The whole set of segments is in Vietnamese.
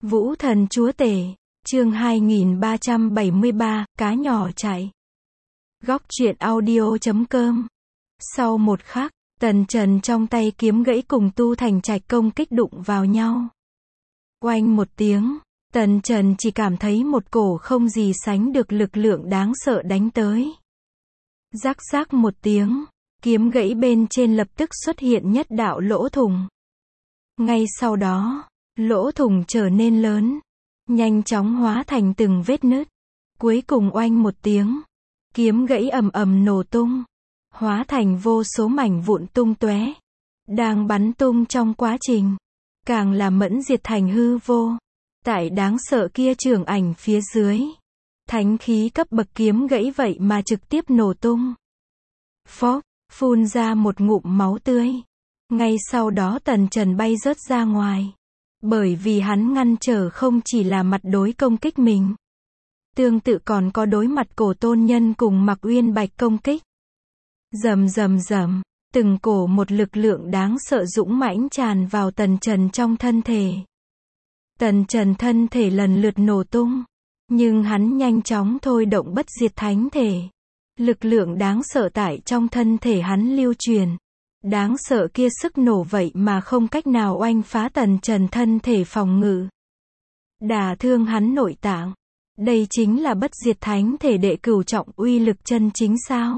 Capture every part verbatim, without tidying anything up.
Vũ thần chúa tể, chương hai nghìn ba trăm bảy mươi ba, cá nhỏ chạy. Góc truyện audio chấm com. Sau một khắc, Tần Trần trong tay kiếm gãy cùng Tu Thành Trạch công kích đụng vào nhau. Oanh một tiếng, Tần Trần chỉ cảm thấy một cổ không gì sánh được lực lượng đáng sợ đánh tới. Rắc rắc một tiếng, kiếm gãy bên trên lập tức xuất hiện nhất đạo lỗ thủng. Ngay sau đó, lỗ thủng trở nên lớn, nhanh chóng hóa thành từng vết nứt. Cuối cùng oanh một tiếng, kiếm gãy ầm ầm nổ tung, hóa thành vô số mảnh vụn tung tóe. Đang bắn tung trong quá trình, càng là mẫn diệt thành hư vô. Tại đáng sợ kia trường ảnh phía dưới, thánh khí cấp bậc kiếm gãy vậy mà trực tiếp nổ tung. Phốc, phun ra một ngụm máu tươi. Ngay sau đó Tần Trần bay rớt ra ngoài. Bởi vì hắn ngăn trở không chỉ là mặt đối công kích mình, tương tự còn có đối mặt cổ tôn nhân cùng Mặc Uyên Bạch công kích. Rầm rầm rầm, từng cổ một lực lượng đáng sợ dũng mãnh tràn vào Tần Trần trong thân thể. Tần Trần thân thể lần lượt nổ tung, nhưng hắn nhanh chóng thôi động bất diệt thánh thể. Lực lượng đáng sợ tại trong thân thể hắn lưu truyền. Đáng sợ kia sức nổ vậy mà không cách nào oanh phá Tần Trần thân thể phòng ngự, đả thương hắn nội tạng. Đây chính là bất diệt thánh thể đệ cửu trọng uy lực chân chính sao?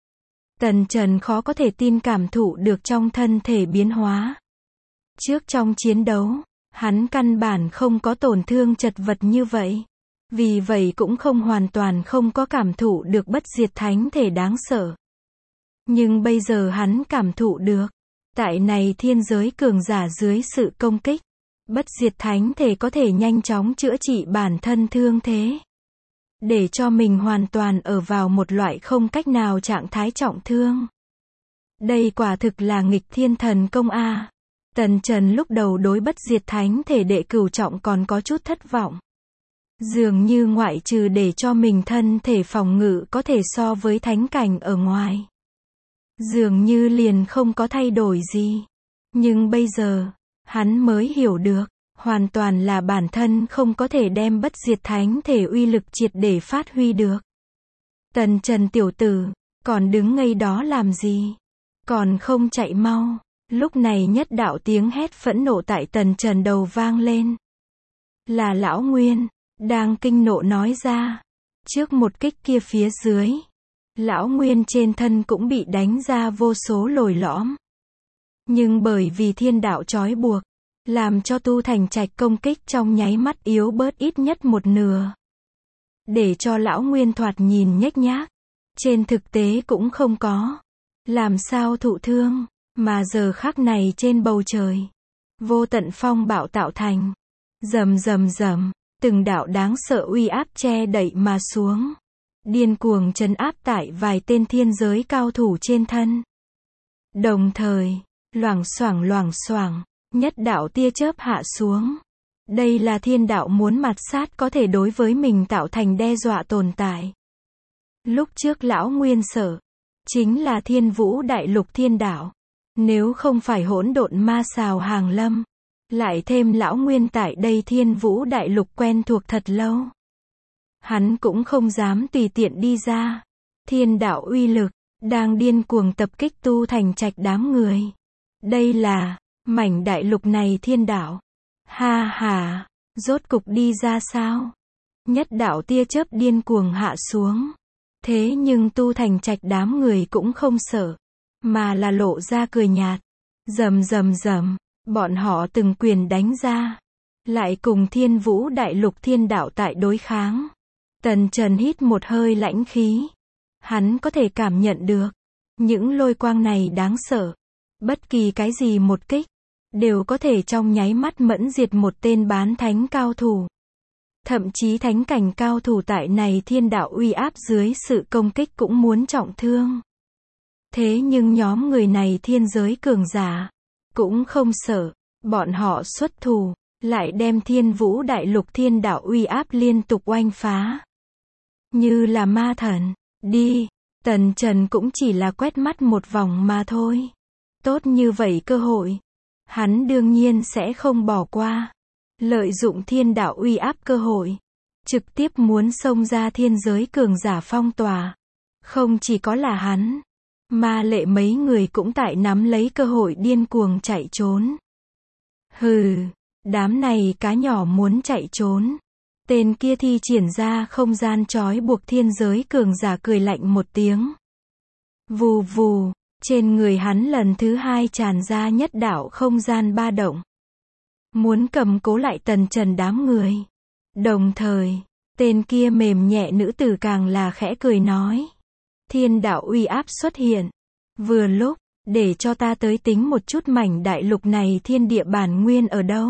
Tần Trần khó có thể tin cảm thụ được trong thân thể biến hóa. Trước trong chiến đấu, hắn căn bản không có tổn thương chật vật như vậy. Vì vậy cũng không hoàn toàn không có cảm thụ được bất diệt thánh thể đáng sợ. Nhưng bây giờ hắn cảm thụ được, tại này thiên giới cường giả dưới sự công kích, bất diệt thánh thể có thể nhanh chóng chữa trị bản thân thương thế, để cho mình hoàn toàn ở vào một loại không cách nào trạng thái trọng thương. Đây quả thực là nghịch thiên thần công a. Tần Trần lúc đầu đối bất diệt thánh thể đệ cửu trọng còn có chút thất vọng. Dường như ngoại trừ để cho mình thân thể phòng ngự có thể so với thánh cảnh ở ngoài, dường như liền không có thay đổi gì. Nhưng bây giờ, hắn mới hiểu được, hoàn toàn là bản thân không có thể đem bất diệt thánh thể uy lực triệt để phát huy được. Tần Trần tiểu tử, còn đứng ngây đó làm gì? Còn không chạy mau. Lúc này nhất đạo tiếng hét phẫn nộ tại Tần Trần đầu vang lên. Là Lão Nguyên, đang kinh nộ nói ra. Trước một kích kia phía dưới, Lão Nguyên trên thân cũng bị đánh ra vô số lồi lõm. Nhưng bởi vì thiên đạo trói buộc, làm cho Tu Thành Trạch công kích trong nháy mắt yếu bớt ít nhất một nửa. Để cho Lão Nguyên thoạt nhìn nhếch nhác, trên thực tế cũng không có làm sao thụ thương, mà giờ khắc này trên bầu trời, vô tận phong bạo tạo thành. Rầm rầm rầm, từng đạo đáng sợ uy áp che đậy mà xuống, điên cuồng trấn áp tại vài tên thiên giới cao thủ trên thân. Đồng thời, loảng xoảng loảng xoảng, nhất đạo tia chớp hạ xuống. Đây là thiên đạo muốn mạt sát có thể đối với mình tạo thành đe dọa tồn tại. Lúc trước Lão Nguyên sợ, chính là Thiên Vũ Đại Lục thiên đạo. Nếu không phải hỗn độn ma xào hàng lâm, lại thêm Lão Nguyên tại đây Thiên Vũ Đại Lục quen thuộc thật lâu, hắn cũng không dám tùy tiện đi ra. Thiên đạo uy lực đang điên cuồng tập kích Tu Thành Trạch đám người. Đây là mảnh đại lục này thiên đạo. Ha ha, rốt cục đi ra sao? Nhất đạo tia chớp điên cuồng hạ xuống. Thế nhưng Tu Thành Trạch đám người cũng không sợ, mà là lộ ra cười nhạt. Rầm rầm rầm, bọn họ từng quyền đánh ra, lại cùng Thiên Vũ Đại Lục thiên đạo tại đối kháng. Tần Trần hít một hơi lãnh khí. Hắn có thể cảm nhận được, những lôi quang này đáng sợ. Bất kỳ cái gì một kích, đều có thể trong nháy mắt mẫn diệt một tên bán thánh cao thủ. Thậm chí thánh cảnh cao thủ tại này thiên đạo uy áp dưới sự công kích cũng muốn trọng thương. Thế nhưng nhóm người này thiên giới cường giả, cũng không sợ. Bọn họ xuất thủ, lại đem Thiên Vũ Đại Lục thiên đạo uy áp liên tục oanh phá. Như là ma thần. Đi, Tần Trần cũng chỉ là quét mắt một vòng mà thôi. Tốt như vậy cơ hội, hắn đương nhiên sẽ không bỏ qua. lợi dụng thiên đạo uy áp cơ hội, trực tiếp muốn xông ra thiên giới cường giả phong tỏa. Không chỉ có là hắn, Ma Lệ mấy người cũng tại nắm lấy cơ hội điên cuồng chạy trốn. Hừ, đám này cá nhỏ muốn chạy trốn. Tên kia thi triển ra không gian trói buộc thiên giới cường giả cười lạnh một tiếng. Vù vù, trên người hắn lần thứ hai tràn ra nhất đạo không gian ba động. Muốn cầm cố lại Tần Trần đám người. Đồng thời, tên kia mềm nhẹ nữ tử càng là khẽ cười nói. Thiên đạo uy áp xuất hiện. Vừa lúc, để cho ta tới tính một chút mảnh đại lục này thiên địa bản nguyên ở đâu.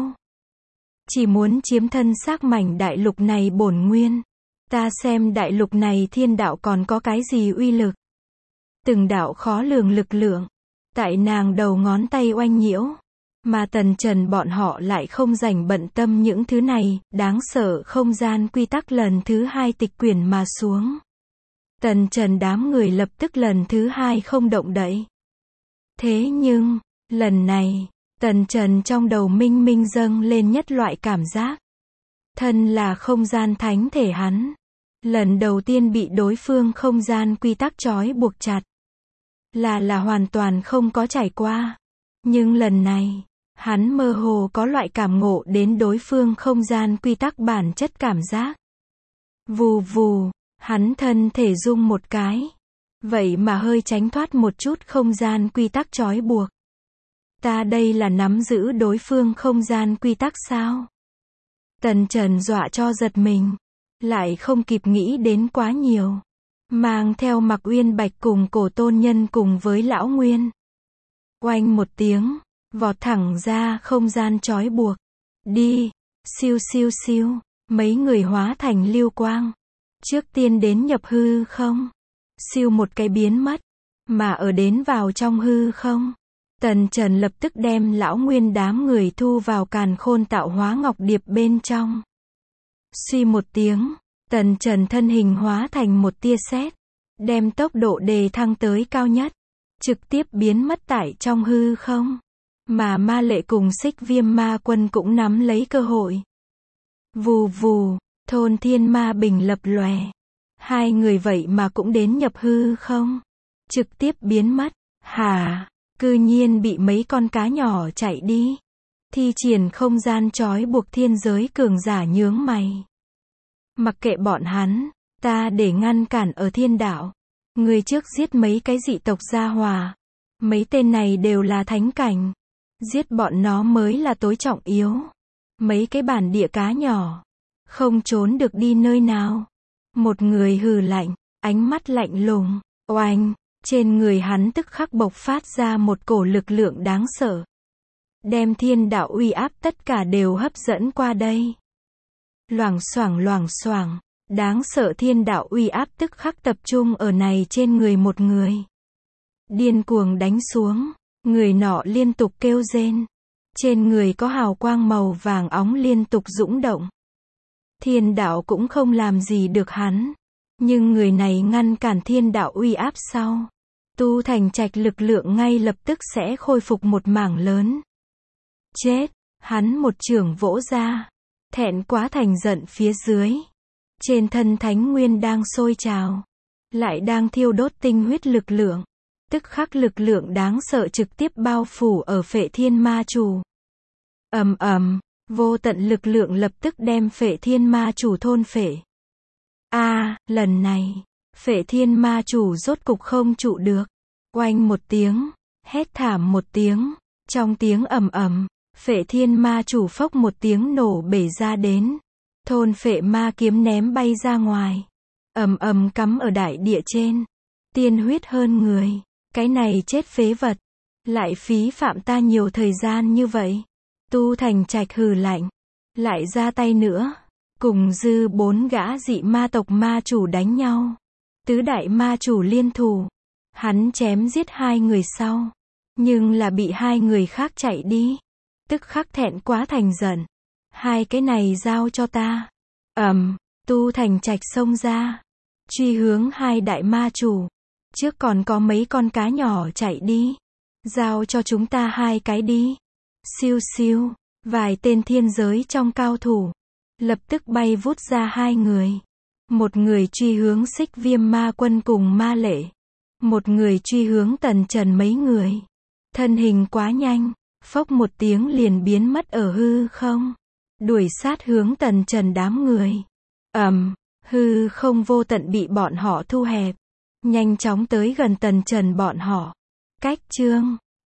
Chỉ muốn chiếm thân xác mảnh đại lục này bổn nguyên. Ta xem đại lục này thiên đạo còn có cái gì uy lực. Từng đạo khó lường lực lượng. Tại nàng đầu ngón tay oanh nhiễu. Mà Tần Trần bọn họ lại không rảnh bận tâm những thứ này. Đáng sợ không gian quy tắc lần thứ hai tịch quyển mà xuống. Tần Trần đám người lập tức lần thứ hai không động đậy. Thế nhưng, lần này, Tần Trần trong đầu minh minh dâng lên nhất loại cảm giác. Thân là không gian thánh thể hắn. Lần đầu tiên bị đối phương không gian quy tắc trói buộc chặt. Là là hoàn toàn không có trải qua. Nhưng lần này, hắn mơ hồ có loại cảm ngộ đến đối phương không gian quy tắc bản chất cảm giác. Vù vù, hắn thân thể rung một cái. Vậy mà hơi tránh thoát một chút không gian quy tắc trói buộc. Ta đây là nắm giữ đối phương không gian quy tắc sao? Tần Trần dọa cho giật mình. Lại không kịp nghĩ đến quá nhiều. Mang theo Mạc Uyên Bạch cùng Cổ Tôn Nhân cùng với Lão Nguyên. Oanh một tiếng, vọt thẳng ra không gian trói buộc. Đi, siêu siêu siêu, mấy người hóa thành lưu quang. Trước tiên đến nhập hư không? Siêu một cái biến mất. Mà ở đến vào trong hư không? Tần Trần lập tức đem Lão Nguyên đám người thu vào càn khôn tạo hóa ngọc điệp bên trong. Suy một tiếng, Tần Trần thân hình hóa thành một tia sét, đem tốc độ đề thăng tới cao nhất, trực tiếp biến mất tại trong hư không. Mà Ma Lệ cùng Xích Viêm Ma Quân cũng nắm lấy cơ hội. Vù vù, thôn thiên ma bình lập lòe. Hai người vậy mà cũng đến nhập hư không? Trực tiếp biến mất. Hả? Cư nhiên bị mấy con cá nhỏ chạy đi. Thi triển không gian trói buộc thiên giới cường giả nhướng mày. Mặc kệ bọn hắn, ta để ngăn cản ở thiên đạo. Người trước giết mấy cái dị tộc gia hòa. Mấy tên này đều là thánh cảnh. Giết bọn nó mới là tối trọng yếu. Mấy cái bản địa cá nhỏ. Không trốn được đi nơi nào. Một người hừ lạnh, ánh mắt lạnh lùng. Oanh, trên người hắn tức khắc bộc phát ra một cổ lực lượng đáng sợ. Đem thiên đạo uy áp tất cả đều hấp dẫn qua đây. Loảng xoảng loảng xoảng, đáng sợ thiên đạo uy áp tức khắc tập trung ở này trên người một người. Điên cuồng đánh xuống, người nọ liên tục kêu rên. Trên người có hào quang màu vàng óng liên tục dũng động. Thiên đạo cũng không làm gì được hắn. Nhưng người này ngăn cản thiên đạo uy áp sau. Tu thành trạch lực lượng ngay lập tức sẽ khôi phục một mảng lớn. Chết, hắn một chưởng vỗ ra. Thẹn quá thành giận phía dưới. Trên thân thánh nguyên đang sôi trào. Lại đang thiêu đốt tinh huyết lực lượng. Tức khắc lực lượng đáng sợ trực tiếp bao phủ ở Phệ Thiên Ma Chủ. Ầm ầm, vô tận lực lượng lập tức đem Phệ Thiên Ma Chủ thôn phệ. A, à, lần này, Phệ Thiên Ma Chủ rốt cục không trụ được. Oanh một tiếng, hét thảm một tiếng, trong tiếng ầm ầm, Phệ Thiên Ma Chủ phốc một tiếng nổ bể ra đến. Thôn phệ ma kiếm ném bay ra ngoài. Ầm ầm cắm ở đại địa trên. Tiên huyết hơn người. Cái này chết phế vật. Lại phí phạm ta nhiều thời gian như vậy. Tu thành trạch hừ lạnh. Lại ra tay nữa. Cùng dư bốn gã dị ma tộc ma chủ đánh nhau. Tứ đại ma chủ liên thủ. Hắn chém giết hai người sau. Nhưng là bị hai người khác chạy đi. Tức khắc thẹn quá thành giận. Hai cái này giao cho ta. Ầm, um, tu thành trạch xông ra. Truy hướng hai đại ma chủ. Trước còn có mấy con cá nhỏ chạy đi. Giao cho chúng ta hai cái đi. Siêu siêu, Vài tên thiên giới trong cao thủ lập tức bay vút ra hai người. Một người truy hướng Xích Viêm Ma Quân cùng Ma Lệ. Một người truy hướng Tần Trần mấy người. Thân hình quá nhanh, phốc một tiếng liền biến mất ở hư không. Đuổi sát hướng Tần Trần đám người. Ầm, hư không vô tận bị bọn họ thu hẹp. Nhanh chóng tới gần Tần Trần bọn họ. Cách chương